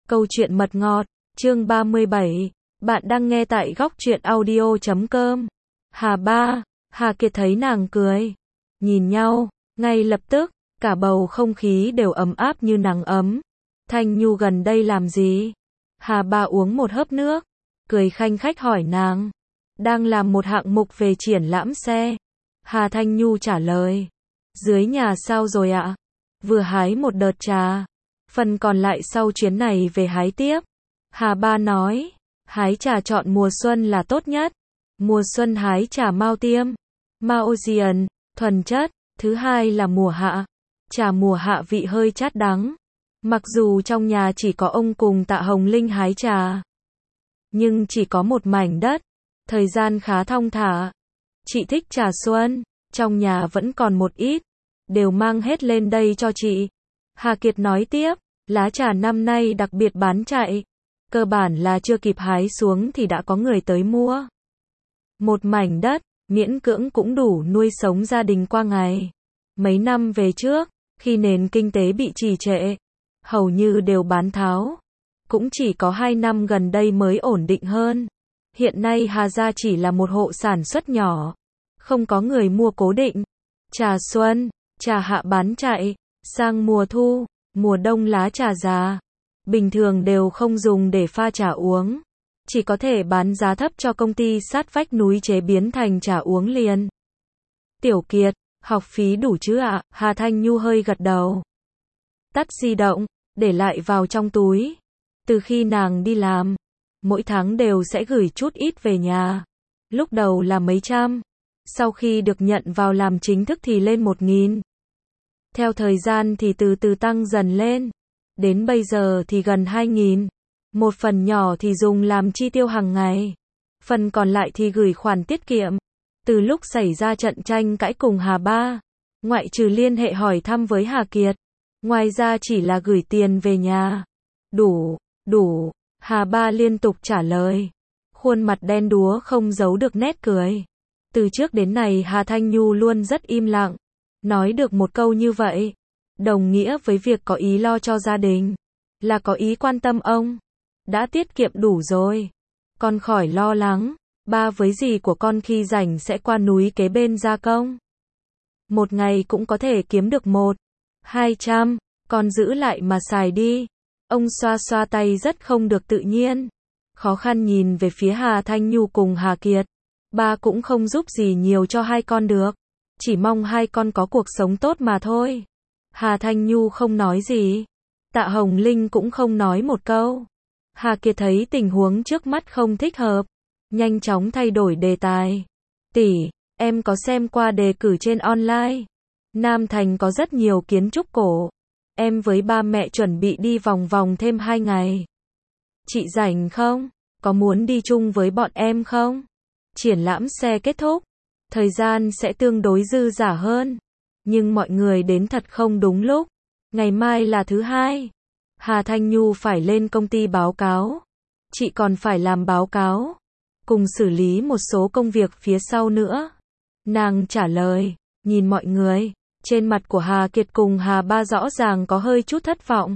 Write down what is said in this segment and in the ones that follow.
Câu chuyện mật ngọt, chương 37. Bạn đang nghe tại góc truyện audio.com. Hà Kiệt thấy nàng cười. Nhìn nhau, ngay lập tức, cả bầu không khí đều ấm áp như nắng ấm. Thanh Nhu gần đây làm gì? Hà Ba uống một hớp nước, cười khanh khách hỏi nàng. Đang làm một hạng mục về triển lãm xe. Hà Thanh Nhu trả lời. Dưới nhà sao rồi ạ? Vừa hái một đợt trà. Phần còn lại sau chuyến này về hái tiếp. Hà Ba nói, hái trà chọn mùa xuân là tốt nhất. Mùa xuân hái trà Mao Tiêm, Maozian, thuần chất. Thứ hai là mùa hạ. Trà mùa hạ vị hơi chát đắng. Mặc dù trong nhà chỉ có ông cùng Tạ Hồng Linh hái trà, nhưng chỉ có một mảnh đất. Thời gian khá thong thả. Chị thích trà xuân, trong nhà vẫn còn một ít. Đều mang hết lên đây cho chị. Hà Kiệt nói tiếp, lá trà năm nay đặc biệt bán chạy. Cơ bản là chưa kịp hái xuống thì đã có người tới mua. Một mảnh đất, miễn cưỡng cũng đủ nuôi sống gia đình qua ngày. Mấy năm về trước, khi nền kinh tế bị trì trệ, hầu như đều bán tháo. Cũng chỉ có 2 năm gần đây mới ổn định hơn. Hiện nay Hà Gia chỉ là một hộ sản xuất nhỏ. Không có người mua cố định. Trà xuân, trà hạ bán chạy. Sang mùa thu, mùa đông lá trà già. Bình thường đều không dùng để pha trà uống. Chỉ có thể bán giá thấp cho công ty sát vách núi chế biến thành trà uống liền. Tiểu Kiệt, học phí đủ chứ ạ? Hà Thanh Nhu hơi gật đầu. Tắt di động, để lại vào trong túi. Từ khi nàng đi làm, mỗi tháng đều sẽ gửi chút ít về nhà. Lúc đầu là mấy trăm. Sau khi được nhận vào làm chính thức thì lên 1.000. Theo thời gian thì từ từ tăng dần lên. Đến bây giờ thì gần 2.000. Một phần nhỏ thì dùng làm chi tiêu hàng ngày. Phần còn lại thì gửi khoản tiết kiệm. Từ lúc xảy ra trận tranh cãi cùng Hà Ba, ngoại trừ liên hệ hỏi thăm với Hà Kiệt, ngoài ra chỉ là gửi tiền về nhà. Đủ. Hà Ba liên tục trả lời. Khuôn mặt đen đúa không giấu được nét cười. Từ trước đến nay Hà Thanh Nhu luôn rất im lặng. Nói được một câu như vậy, đồng nghĩa với việc có ý lo cho gia đình. Là có ý quan tâm ông. Đã tiết kiệm đủ rồi. Con khỏi lo lắng. Ba với dì của con khi rảnh sẽ qua núi kế bên gia công. Một ngày cũng có thể kiếm được 100-200. Con giữ lại mà xài đi. Ông xoa xoa tay rất không được tự nhiên. Khó khăn nhìn về phía Hà Thanh Nhu cùng Hà Kiệt. Ba cũng không giúp gì nhiều cho hai con được. Chỉ mong hai con có cuộc sống tốt mà thôi. Hà Thanh Nhu không nói gì. Tạ Hồng Linh cũng không nói một câu. Hà Kiệt thấy tình huống trước mắt không thích hợp. Nhanh chóng thay đổi đề tài. Tỷ, em có xem qua đề cử trên online. Nam Thành có rất nhiều kiến trúc cổ. Em với ba mẹ chuẩn bị đi vòng vòng thêm 2 ngày. Chị rảnh không? Có muốn đi chung với bọn em không? Triển lãm xe kết thúc. Thời gian sẽ tương đối dư dả hơn. Nhưng mọi người đến thật không đúng lúc. Ngày mai là thứ hai. Hà Thanh Nhu phải lên công ty báo cáo. Chị còn phải làm báo cáo. Cùng xử lý một số công việc phía sau nữa. Nàng trả lời. Nhìn mọi người. Trên mặt của Hà Kiệt cùng Hà Ba rõ ràng có hơi chút thất vọng.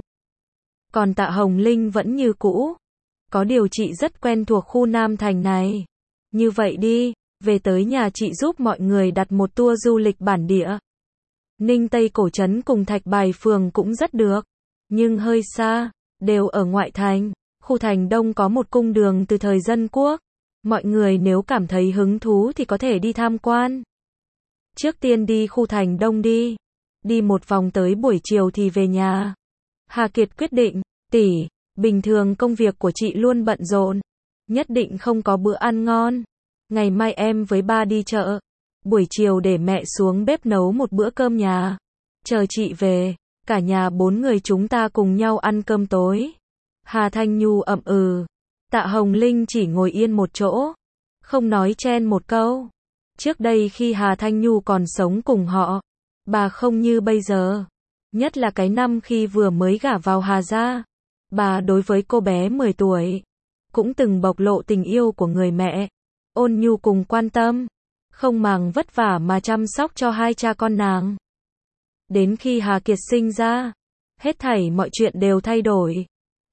Còn Tạ Hồng Linh vẫn như cũ. Có điều chị rất quen thuộc khu Nam Thành này. Như vậy đi. Về tới nhà chị giúp mọi người đặt một tour du lịch bản địa. Ninh Tây Cổ Trấn cùng Thạch Bài Phường cũng rất được. Nhưng hơi xa. Đều ở ngoại thành. Khu thành Đông có một cung đường từ thời Dân Quốc. Mọi người nếu cảm thấy hứng thú thì có thể đi tham quan. Trước tiên đi khu thành Đông đi. Đi một vòng tới buổi chiều thì về nhà. Hà Kiệt quyết định. Tỷ, bình thường công việc của chị luôn bận rộn. Nhất định không có bữa ăn ngon. Ngày mai em với ba đi chợ. Buổi chiều để mẹ xuống bếp nấu một bữa cơm nhà. Chờ chị về. Cả nhà 4 người chúng ta cùng nhau ăn cơm tối. Hà Thanh Nhu ậm ừ. Tạ Hồng Linh chỉ ngồi yên một chỗ. Không nói chen một câu. Trước đây khi Hà Thanh Nhu còn sống cùng họ, bà không như bây giờ. Nhất là cái năm khi vừa mới gả vào Hà Gia. Bà đối với cô bé 10 tuổi, cũng từng bộc lộ tình yêu của người mẹ. Ôn nhu cùng quan tâm. Không màng vất vả mà chăm sóc cho hai cha con nàng. Đến khi Hà Kiệt sinh ra, hết thảy mọi chuyện đều thay đổi.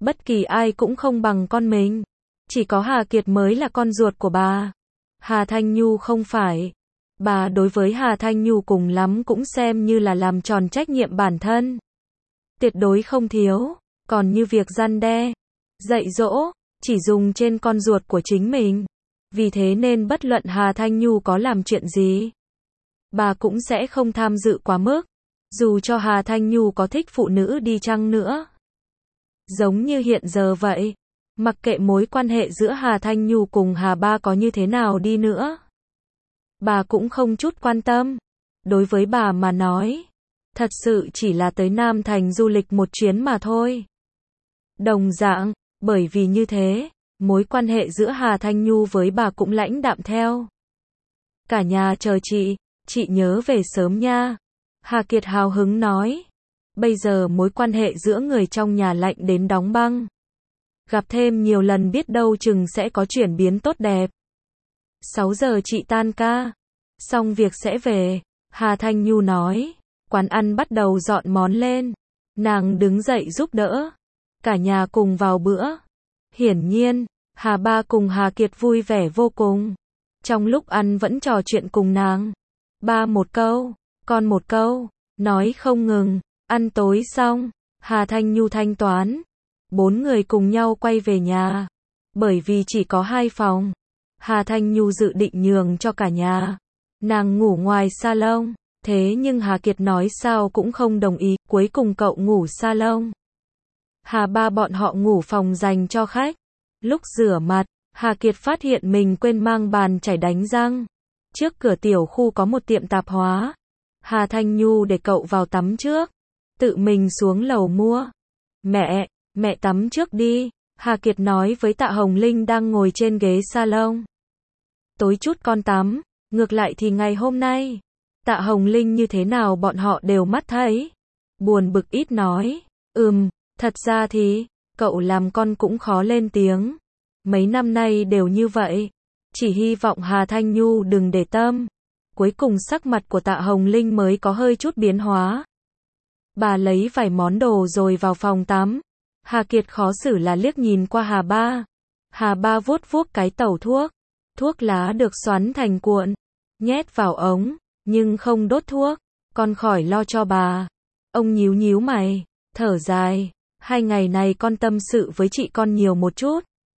Bất kỳ ai cũng không bằng con mình. Chỉ có Hà Kiệt mới là con ruột của bà. Hà Thanh Nhu không phải. Bà đối với Hà Thanh Nhu cùng lắm cũng xem như là làm tròn trách nhiệm bản thân. Tuyệt đối không thiếu. Còn như việc răn đe, dạy dỗ, chỉ dùng trên con ruột của chính mình. Vì thế nên bất luận Hà Thanh Nhu có làm chuyện gì, bà cũng sẽ không tham dự quá mức. Dù cho Hà Thanh Nhu có thích phụ nữ đi chăng nữa. Giống như hiện giờ vậy. Mặc kệ mối quan hệ giữa Hà Thanh Nhu cùng Hà Ba có như thế nào đi nữa, bà cũng không chút quan tâm. Đối với bà mà nói, thật sự chỉ là tới Nam Thành du lịch một chuyến mà thôi. Đồng dạng, bởi vì như thế, mối quan hệ giữa Hà Thanh Nhu với bà cũng lãnh đạm theo. Cả nhà chờ chị nhớ về sớm nha. Hà Kiệt hào hứng nói. Bây giờ mối quan hệ giữa người trong nhà lạnh đến đóng băng. Gặp thêm nhiều lần biết đâu chừng sẽ có chuyển biến tốt đẹp. 6 giờ chị tan ca. Xong việc sẽ về. Hà Thanh Nhu nói. Quán ăn bắt đầu dọn món lên. Nàng đứng dậy giúp đỡ. Cả nhà cùng vào bữa. Hiển nhiên, Hà Ba cùng Hà Kiệt vui vẻ vô cùng. Trong lúc ăn vẫn trò chuyện cùng nàng. Ba một câu, con một câu, nói không ngừng. Ăn tối xong, Hà Thanh Nhu thanh toán. 4 người cùng nhau quay về nhà. Bởi vì chỉ có 2 phòng, Hà Thanh Nhu dự định nhường cho cả nhà. Nàng ngủ ngoài salon. Thế nhưng Hà Kiệt nói sao cũng không đồng ý. Cuối cùng cậu ngủ salon. Hà Ba bọn họ ngủ phòng dành cho khách. Lúc rửa mặt, Hà Kiệt phát hiện mình quên mang bàn chải đánh răng. Trước cửa tiểu khu có một tiệm tạp hóa. Hà Thanh Nhu để cậu vào tắm trước. Tự mình xuống lầu mua. Mẹ tắm trước đi. Hà Kiệt nói với Tạ Hồng Linh đang ngồi trên ghế salon. Tối chút con tắm. Ngược lại thì ngày hôm nay, Tạ Hồng Linh như thế nào bọn họ đều mắt thấy. Buồn bực ít nói. Thật ra thì, cậu làm con cũng khó lên tiếng. Mấy năm nay đều như vậy. Chỉ hy vọng Hà Thanh Nhu đừng để tâm. Cuối cùng sắc mặt của Tạ Hồng Linh mới có hơi chút biến hóa. Bà lấy vài món đồ rồi vào phòng tắm. Hà Kiệt khó xử là liếc nhìn qua Hà Ba. Hà Ba vuốt vuốt cái tẩu thuốc. Thuốc lá được xoắn thành cuộn, nhét vào ống, nhưng không đốt thuốc. Con khỏi lo cho bà. Ông nhíu nhíu mày, thở dài. 2 ngày này con tâm sự với chị con nhiều một chút.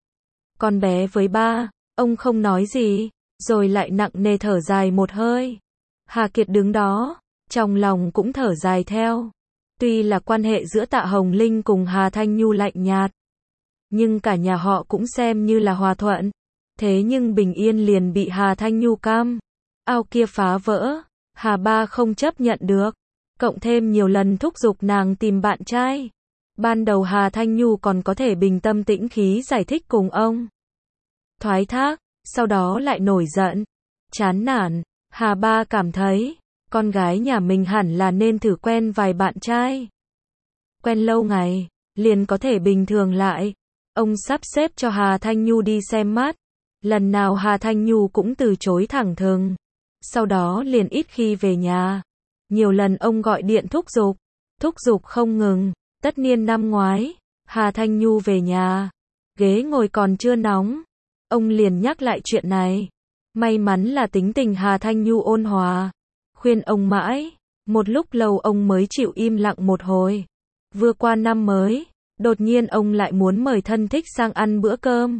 Con bé với ba, ông không nói gì, rồi lại nặng nề thở dài một hơi. Hà Kiệt đứng đó, trong lòng cũng thở dài theo. Tuy là quan hệ giữa Tạ Hồng Linh cùng Hà Thanh Nhu lạnh nhạt, nhưng cả nhà họ cũng xem như là hòa thuận. Thế nhưng bình yên liền bị Hà Thanh Nhu cam ao kia phá vỡ. Hà Ba không chấp nhận được, cộng thêm nhiều lần thúc giục nàng tìm bạn trai. Ban đầu Hà Thanh Nhu còn có thể bình tâm tĩnh khí giải thích cùng ông, thoái thác, sau đó lại nổi giận, chán nản. Hà Ba cảm thấy, con gái nhà mình hẳn là nên thử quen vài bạn trai. Quen lâu ngày, liền có thể bình thường lại. Ông sắp xếp cho Hà Thanh Nhu đi xem mắt. Lần nào Hà Thanh Nhu cũng từ chối thẳng thừng. Sau đó liền ít khi về nhà. Nhiều lần ông gọi điện thúc giục không ngừng. Tất niên năm ngoái, Hà Thanh Nhu về nhà, ghế ngồi còn chưa nóng, ông liền nhắc lại chuyện này. May mắn là tính tình Hà Thanh Nhu ôn hòa, khuyên ông mãi, một lúc lâu ông mới chịu im lặng một hồi. Vừa qua năm mới, đột nhiên ông lại muốn mời thân thích sang ăn bữa cơm.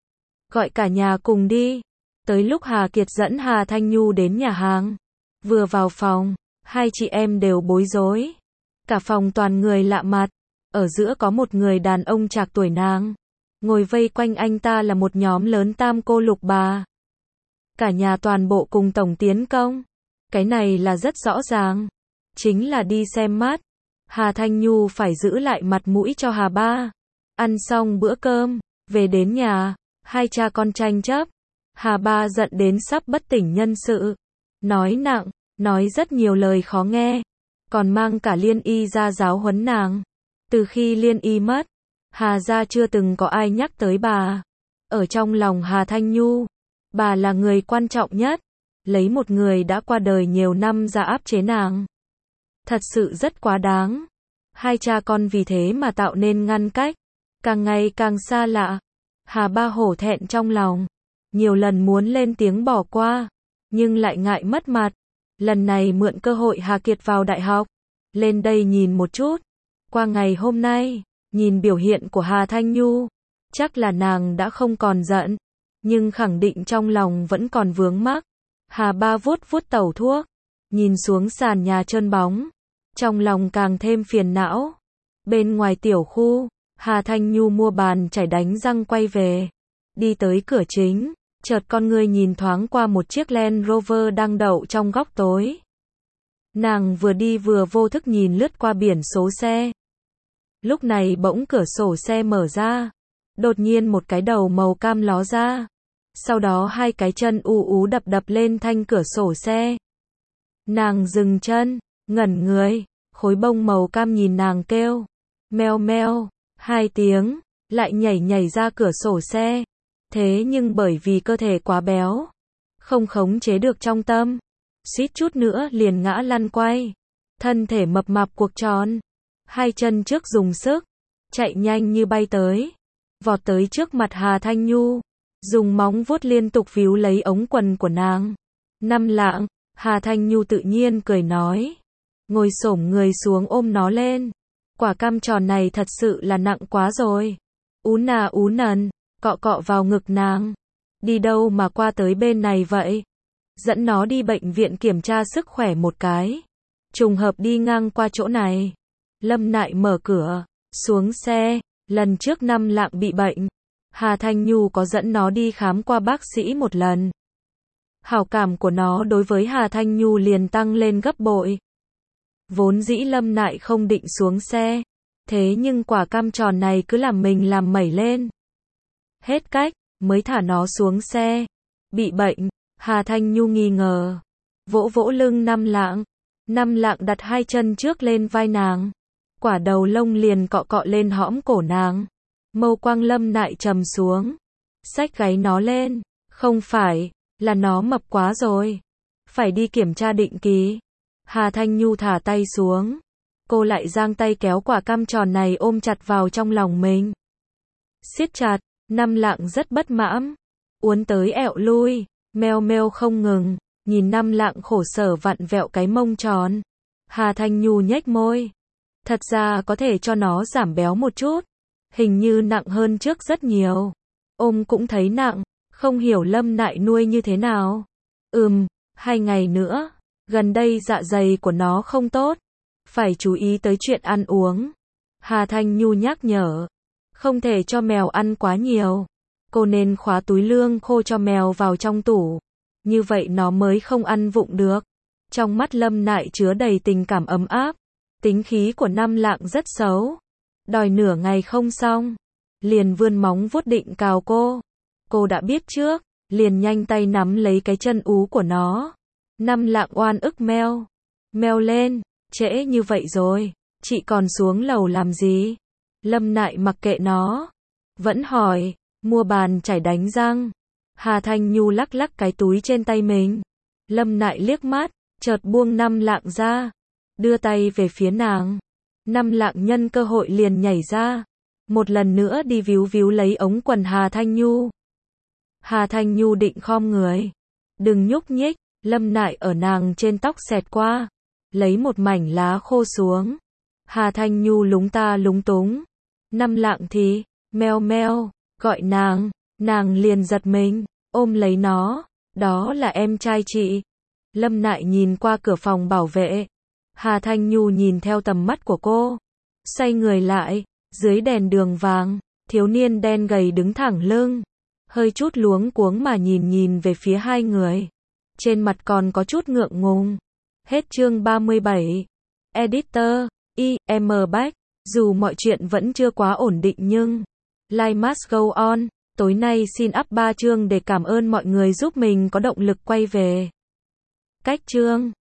Gọi cả nhà cùng đi. Tới lúc Hà Kiệt dẫn Hà Thanh Nhu đến nhà hàng, vừa vào phòng, 2 chị em đều bối rối. Cả phòng toàn người lạ mặt. Ở giữa có một người đàn ông trạc tuổi nàng. Ngồi vây quanh anh ta là một nhóm lớn tam cô lục bà. Cả nhà toàn bộ cùng tổng tiến công. Cái này là rất rõ ràng. Chính là đi xem mắt. Hà Thanh Nhu phải giữ lại mặt mũi cho Hà Ba. Ăn xong bữa cơm, về đến nhà, 2 cha con tranh chấp. Hà Ba giận đến sắp bất tỉnh nhân sự. Nói nặng, nói rất nhiều lời khó nghe. Còn mang cả Liên Y ra giáo huấn nàng. Từ khi Liên Y mất, Hà gia chưa từng có ai nhắc tới bà. Ở trong lòng Hà Thanh Nhu, bà là người quan trọng nhất. Lấy một người đã qua đời nhiều năm ra áp chế nàng. Thật sự rất quá đáng. 2 cha con vì thế mà tạo nên ngăn cách. càng ngày càng xa lạ. Hà Ba hổ thẹn trong lòng, nhiều lần muốn lên tiếng bỏ qua, nhưng lại ngại mất mặt. Lần này mượn cơ hội Hà Kiệt vào đại học, lên đây nhìn một chút. Qua ngày hôm nay, nhìn biểu hiện của Hà Thanh Nhu, chắc là nàng đã không còn giận, nhưng khẳng định trong lòng vẫn còn vướng mắc. Hà Ba vuốt vuốt tẩu thuốc, nhìn xuống sàn nhà trơn bóng, trong lòng càng thêm phiền não. Bên ngoài tiểu khu, Hà Thanh Nhu mua bàn chải đánh răng quay về, đi tới cửa chính, chợt con người nhìn thoáng qua một chiếc Land Rover đang đậu trong góc tối. Nàng vừa đi vừa vô thức nhìn lướt qua biển số xe. Lúc này bỗng cửa sổ xe mở ra, đột nhiên một cái đầu màu cam ló ra, sau đó hai cái chân u ú đập đập lên thanh cửa sổ xe. Nàng dừng chân, ngẩn người, khối bông màu cam nhìn nàng kêu, meo meo, hai tiếng, lại nhảy ra cửa sổ xe. Thế nhưng bởi vì cơ thể quá béo, không khống chế được trong tâm, suýt chút nữa liền ngã lăn quay. Thân thể mập mạp cuộn tròn, hai chân trước dùng sức, chạy nhanh như bay tới, vọt tới trước mặt Hà Thanh Nhu, dùng móng vuốt liên tục víu lấy ống quần của nàng. Năm lạng, Hà Thanh Nhu tự nhiên cười nói, ngồi xổm người xuống ôm nó lên. Quả cam tròn này thật sự là nặng quá rồi. Ú nà ú nần, cọ cọ vào ngực nàng. Đi đâu mà qua tới bên này vậy? Dẫn nó đi bệnh viện kiểm tra sức khỏe một cái. Trùng hợp đi ngang qua chỗ này. Lâm Nại mở cửa, xuống xe. Lần trước Năm Lạng bị bệnh, Hà Thanh Nhu có dẫn nó đi khám qua bác sĩ một lần. Hảo cảm của nó đối với Hà Thanh Nhu liền tăng lên gấp bội. Vốn dĩ Lâm Nại không định xuống xe, thế nhưng quả cam tròn này cứ làm mình làm mẩy lên. Hết cách, mới thả nó xuống xe. Bị bệnh, Hà Thanh Nhu nghi ngờ, vỗ vỗ lưng Năm Lạng. Năm Lạng đặt hai chân trước lên vai nàng, quả đầu lông liền cọ cọ lên hõm cổ nàng. Mâu quang Lâm Nại trầm xuống, xách gáy nó lên, không phải, là nó mập quá rồi, phải đi kiểm tra định kỳ. Hà Thanh Nhu thả tay xuống, cô lại giang tay kéo quả cam tròn này ôm chặt vào trong lòng mình. Siết chặt, Năm Lạng rất bất mãn, uốn tới ẹo lui, meo meo không ngừng, nhìn Năm Lạng khổ sở vặn vẹo cái mông tròn. Hà Thanh Nhu nhếch môi, thật ra có thể cho nó giảm béo một chút, hình như nặng hơn trước rất nhiều. Ôm cũng thấy nặng, không hiểu Lâm Nại nuôi như thế nào. 2 ngày nữa, gần đây dạ dày của nó không tốt, phải chú ý tới chuyện ăn uống. Hà Thanh Nhu nhắc nhở, không thể cho mèo ăn quá nhiều, cô nên khóa túi lương khô cho mèo vào trong tủ, như vậy nó mới không ăn vụng được. Trong mắt Lâm Nại chứa đầy tình cảm ấm áp, tính khí của Năm Lạng rất xấu, đòi nửa ngày không xong, liền vươn móng vuốt định cào cô. Cô đã biết trước, liền nhanh tay nắm lấy cái chân ú của nó. Năm Lạng oan ức meo, meo lên, trễ như vậy rồi, chị còn xuống lầu làm gì? Lâm Nại mặc kệ nó, vẫn hỏi, mua bàn chải đánh răng. Hà Thanh Nhu lắc lắc cái túi trên tay mình. Lâm Nại liếc mắt, chợt buông Năm Lạng ra, đưa tay về phía nàng. Năm Lạng nhân cơ hội liền nhảy ra, một lần nữa đi víu víu lấy ống quần Hà Thanh Nhu. Hà Thanh Nhu định khom người, đừng nhúc nhích. Lâm Nại ở nàng trên tóc xẹt qua, lấy một mảnh lá khô xuống. Hà Thanh Nhu lúng ta lúng túng. Năm Lạng thì, meo meo, gọi nàng liền giật mình, ôm lấy nó, đó là em trai chị. Lâm Nại nhìn qua cửa phòng bảo vệ. Hà Thanh Nhu nhìn theo tầm mắt của cô, xoay người lại, dưới đèn đường vàng, thiếu niên đen gầy đứng thẳng lưng, hơi chút luống cuống mà nhìn về phía hai người. Trên mặt còn có chút ngượng ngùng. Hết chương 37. Editor, I.M. Bach. Dù mọi chuyện vẫn chưa quá ổn định nhưng Life must go on. Tối nay xin up 3 chương để cảm ơn mọi người giúp mình có động lực quay về. Cách chương